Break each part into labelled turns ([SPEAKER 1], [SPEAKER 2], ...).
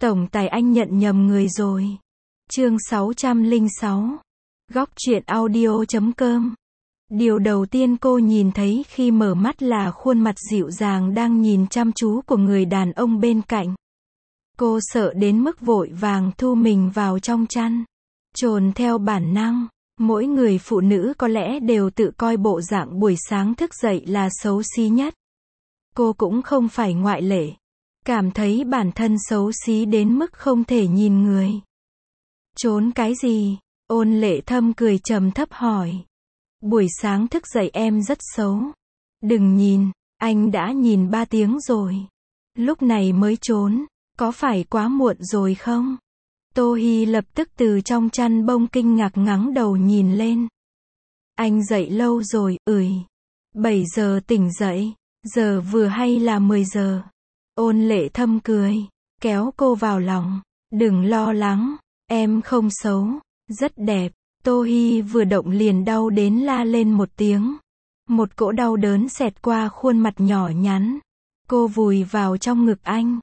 [SPEAKER 1] Tổng tài anh nhận nhầm người rồi. Chương 606. Góc truyện audio.com. Điều đầu tiên cô nhìn thấy khi mở mắt là khuôn mặt dịu dàng đang nhìn chăm chú của người đàn ông bên cạnh. Cô sợ đến mức vội vàng thu mình vào trong chăn. Chồn theo bản năng, mỗi người phụ nữ có lẽ đều tự coi bộ dạng buổi sáng thức dậy là xấu xí nhất. Cô cũng không phải ngoại lệ. Cảm thấy bản thân xấu xí đến mức không thể nhìn người. Trốn cái gì? Ôn Lệ Thâm cười trầm thấp hỏi. Buổi sáng thức dậy em rất xấu. Đừng nhìn, anh đã nhìn 3 tiếng rồi. Lúc này mới trốn, có phải quá muộn rồi không? Tô Hi lập tức từ trong chăn bông kinh ngạc ngẩng đầu nhìn lên. Anh dậy lâu rồi, 7 giờ tỉnh dậy, giờ vừa hay là 10 giờ. Ôn Lệ Thâm cười, kéo cô vào lòng. Đừng lo lắng, em không xấu, rất đẹp. Tô Hi vừa động liền đau đến la lên một tiếng. Một cỗ đau đớn xẹt qua khuôn mặt nhỏ nhắn. Cô vùi vào trong ngực anh.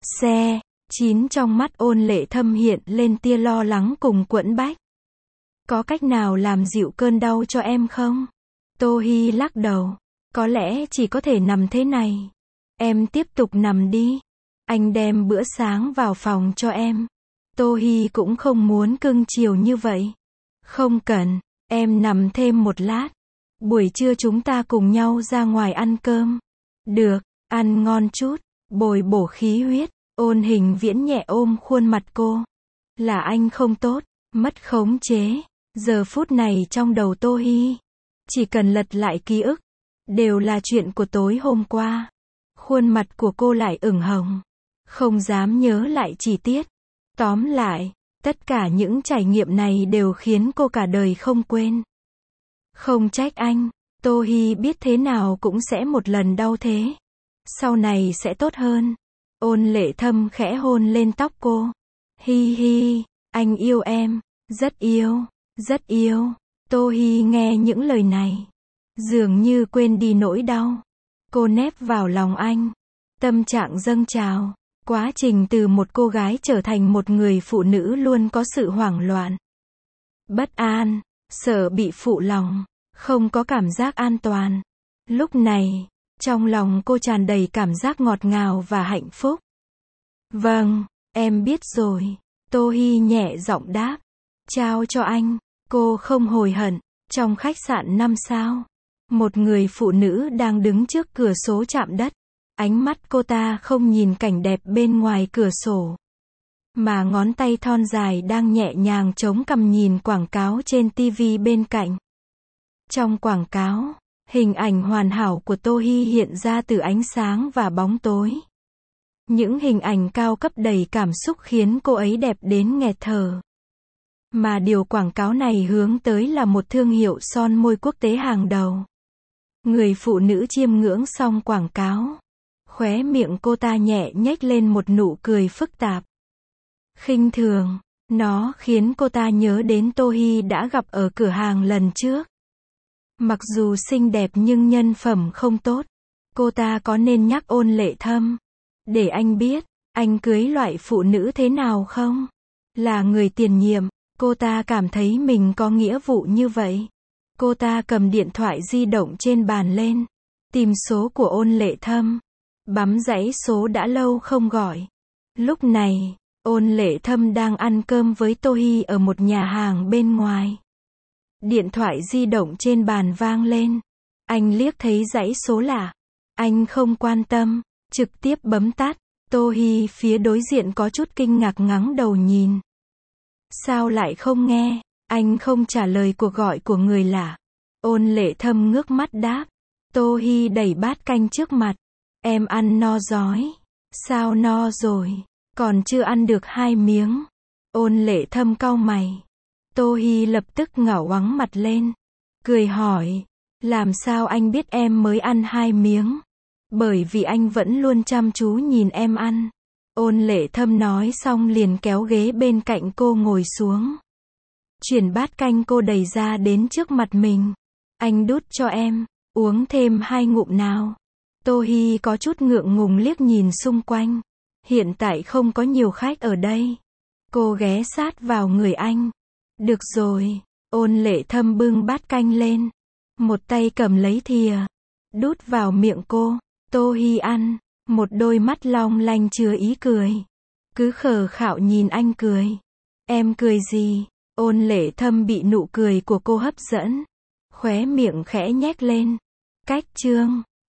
[SPEAKER 1] Trong mắt Ôn Lệ Thâm hiện lên tia lo lắng cùng quẫn bách. Có cách nào làm dịu cơn đau cho em không? Tô Hi lắc đầu. Có lẽ chỉ có thể nằm thế này. Em tiếp tục nằm đi. Anh đem bữa sáng vào phòng cho em. Tô Hi cũng không muốn cưng chiều như vậy. Không cần, em nằm thêm một lát. Buổi trưa chúng ta cùng nhau ra ngoài ăn cơm. Được, ăn ngon chút, bồi bổ khí huyết. Ôn Hình Viễn nhẹ ôm khuôn mặt cô. Là anh không tốt, mất khống chế. Giờ phút này trong đầu Tô Hi, chỉ cần lật lại ký ức, đều là chuyện của tối hôm qua. Khuôn mặt của cô lại ửng hồng. Không dám nhớ lại chi tiết. Tóm lại, tất cả những trải nghiệm này đều khiến cô cả đời không quên. Không trách anh, Tô Hi biết thế nào cũng sẽ một lần đau thế. Sau này sẽ tốt hơn. Ôn Lệ Thâm khẽ hôn lên tóc cô. Hi hi, anh yêu em, rất yêu, rất yêu. Tô Hi nghe những lời này, dường như quên đi nỗi đau. Cô nép vào lòng anh. Tâm trạng dâng trào. Quá trình từ một cô gái trở thành một người phụ nữ luôn có sự hoảng loạn, bất an, sợ bị phụ lòng, không có cảm giác an toàn. Lúc này, trong lòng cô tràn đầy cảm giác ngọt ngào và hạnh phúc. Vâng, em biết rồi. Tô Hi nhẹ giọng đáp. Trao cho anh. Cô không hối hận. Trong khách sạn 5 sao, một người phụ nữ đang đứng trước cửa sổ chạm đất. Ánh mắt cô ta không nhìn cảnh đẹp bên ngoài cửa sổ, mà ngón tay thon dài đang nhẹ nhàng chống cằm nhìn quảng cáo trên TV bên cạnh. Trong quảng cáo, hình ảnh hoàn hảo của Tô Hi hiện ra từ ánh sáng và bóng tối. Những hình ảnh cao cấp đầy cảm xúc khiến cô ấy đẹp đến nghẹt thở. Mà điều quảng cáo này hướng tới là một thương hiệu son môi quốc tế hàng đầu. Người phụ nữ chiêm ngưỡng xong quảng cáo, khóe miệng cô ta nhẹ nhếch lên một nụ cười phức tạp, khinh thường. Nó khiến cô ta nhớ đến Tô Hi đã gặp ở cửa hàng lần trước. Mặc dù xinh đẹp nhưng nhân phẩm không tốt. Cô ta có nên nhắc Ôn Lệ Thâm, để anh biết, anh cưới loại phụ nữ thế nào không? Là người tiền nhiệm, cô ta cảm thấy mình có nghĩa vụ như vậy. Cô ta cầm điện thoại di động trên bàn lên, tìm số của Ôn Lệ Thâm. Bấm dãy số đã lâu không gọi. Lúc này, Ôn Lệ Thâm đang ăn cơm với Tô Hi ở một nhà hàng bên ngoài. Điện thoại di động trên bàn vang lên. Anh liếc thấy dãy số lạ. Anh không quan tâm, trực tiếp bấm tắt. Tô Hi phía đối diện có chút kinh ngạc ngẩng đầu nhìn. Sao lại không nghe? Anh không trả lời cuộc gọi của người lạ. Ôn Lệ Thâm ngước mắt đáp. Tô Hi đẩy bát canh trước mặt. Em ăn no rồi. Sao no rồi? Còn chưa ăn được 2 miếng. Ôn Lệ Thâm cau mày. Tô Hi lập tức ngẩng ngoắng mặt lên, cười hỏi. Làm sao anh biết em mới ăn 2 miếng? Bởi vì anh vẫn luôn chăm chú nhìn em ăn. Ôn Lệ Thâm nói xong liền kéo ghế bên cạnh cô ngồi xuống. Chuyển bát canh cô đầy ra đến trước mặt mình. Anh đút cho em, uống thêm 2 ngụm nào. Tô Hi có chút ngượng ngùng liếc nhìn xung quanh. Hiện tại không có nhiều khách ở đây. Cô ghé sát vào người anh. Được rồi. Ôn Lệ Thâm bưng bát canh lên. Một tay cầm lấy thìa. Đút vào miệng cô. Tô Hi ăn. Một đôi mắt long lanh chứa ý cười. Cứ khờ khạo nhìn anh cười. Em cười gì? Ôn Lệ Thâm bị nụ cười của cô hấp dẫn. Khóe miệng khẽ nhếch lên. Cách chương.